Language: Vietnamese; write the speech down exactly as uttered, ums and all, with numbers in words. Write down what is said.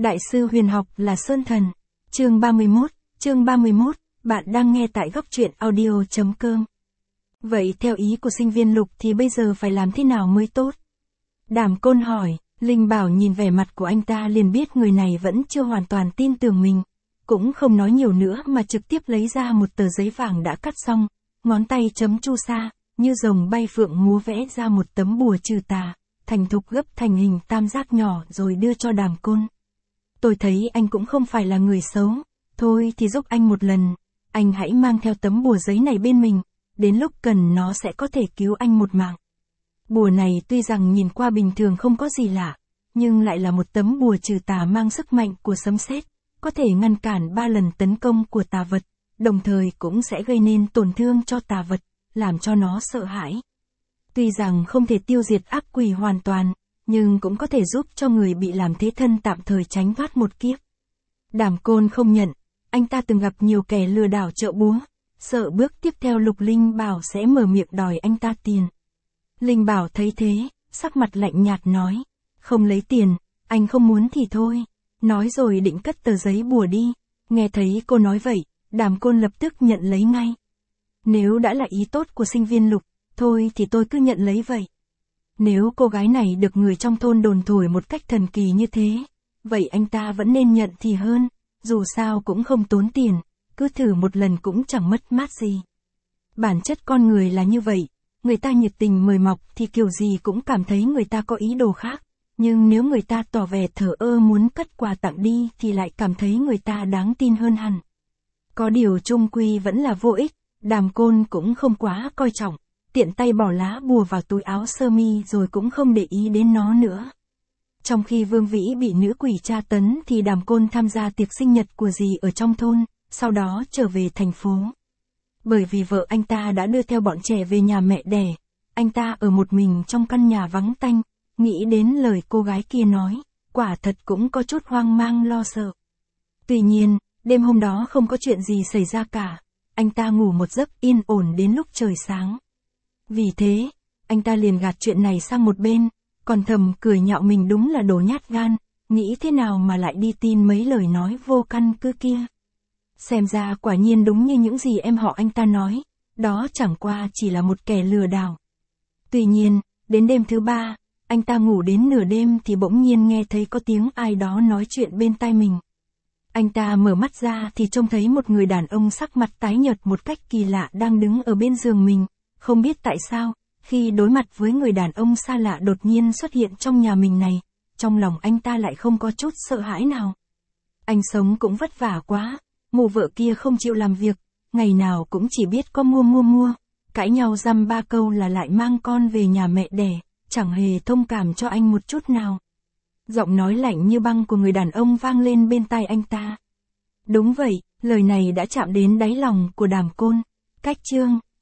Đại sư huyền học là Sơn Thần. Chương ba mươi mốt, chương ba mươi mốt, bạn đang nghe tại góc truyện audio chấm com. Vậy theo ý của sinh viên Lục thì bây giờ phải làm thế nào mới tốt? Đàm Côn hỏi, Linh Bảo nhìn vẻ mặt của anh ta liền biết người này vẫn chưa hoàn toàn tin tưởng mình. Cũng không nói nhiều nữa mà trực tiếp lấy ra một tờ giấy vàng đã cắt xong, ngón tay chấm chu sa, như rồng bay phượng múa vẽ ra một tấm bùa trừ tà, thành thục gấp thành hình tam giác nhỏ rồi đưa cho Đàm Côn. Tôi thấy anh cũng không phải là người xấu, thôi thì giúp anh một lần, anh hãy mang theo tấm bùa giấy này bên mình, đến lúc cần nó sẽ có thể cứu anh một mạng. Bùa này tuy rằng nhìn qua bình thường không có gì lạ, nhưng lại là một tấm bùa trừ tà mang sức mạnh của sấm sét, có thể ngăn cản ba lần tấn công của tà vật, đồng thời cũng sẽ gây nên tổn thương cho tà vật, làm cho nó sợ hãi. Tuy rằng không thể tiêu diệt ác quỷ hoàn toàn, nhưng cũng có thể giúp cho người bị làm thế thân tạm thời tránh thoát một kiếp. Đàm Côn không nhận, anh ta từng gặp nhiều kẻ lừa đảo chợ búa, sợ bước tiếp theo Lục Linh Bảo sẽ mở miệng đòi anh ta tiền. Linh Bảo thấy thế, sắc mặt lạnh nhạt nói, không lấy tiền, anh không muốn thì thôi, nói rồi định cất tờ giấy bùa đi. Nghe thấy cô nói vậy, Đàm Côn lập tức nhận lấy ngay. Nếu đã là ý tốt của sinh viên Lục, thôi thì tôi cứ nhận lấy vậy. Nếu cô gái này được người trong thôn đồn thổi một cách thần kỳ như thế, vậy anh ta vẫn nên nhận thì hơn, dù sao cũng không tốn tiền, cứ thử một lần cũng chẳng mất mát gì. Bản chất con người là như vậy, người ta nhiệt tình mời mọc thì kiểu gì cũng cảm thấy người ta có ý đồ khác, nhưng nếu người ta tỏ vẻ thờ ơ muốn cất quà tặng đi thì lại cảm thấy người ta đáng tin hơn hẳn. Có điều chung quy vẫn là vô ích, Đàm Côn cũng không quá coi trọng, tiện tay bỏ lá bùa vào túi áo sơ mi rồi cũng không để ý đến nó nữa. Trong khi Vương Vĩ bị nữ quỷ tra tấn thì Đàm Côn tham gia tiệc sinh nhật của dì ở trong thôn, sau đó trở về thành phố. Bởi vì vợ anh ta đã đưa theo bọn trẻ về nhà mẹ đẻ, anh ta ở một mình trong căn nhà vắng tanh, nghĩ đến lời cô gái kia nói, quả thật cũng có chút hoang mang lo sợ. Tuy nhiên, đêm hôm đó không có chuyện gì xảy ra cả, anh ta ngủ một giấc yên ổn đến lúc trời sáng. Vì thế, anh ta liền gạt chuyện này sang một bên, còn thầm cười nhạo mình đúng là đồ nhát gan, nghĩ thế nào mà lại đi tin mấy lời nói vô căn cứ kia. Xem ra quả nhiên đúng như những gì em họ anh ta nói, đó chẳng qua chỉ là một kẻ lừa đảo. Tuy nhiên, đến đêm thứ ba, anh ta ngủ đến nửa đêm thì bỗng nhiên nghe thấy có tiếng ai đó nói chuyện bên tai mình. Anh ta mở mắt ra thì trông thấy một người đàn ông sắc mặt tái nhợt một cách kỳ lạ đang đứng ở bên giường mình. Không biết tại sao, khi đối mặt với người đàn ông xa lạ đột nhiên xuất hiện trong nhà mình này, trong lòng anh ta lại không có chút sợ hãi nào. Anh sống cũng vất vả quá, mụ vợ kia không chịu làm việc, ngày nào cũng chỉ biết có mua mua mua, cãi nhau dăm ba câu là lại mang con về nhà mẹ đẻ, chẳng hề thông cảm cho anh một chút nào. Giọng nói lạnh như băng của người đàn ông vang lên bên tai anh ta. Đúng vậy, lời này đã chạm đến đáy lòng của Đàm Côn. Cách chương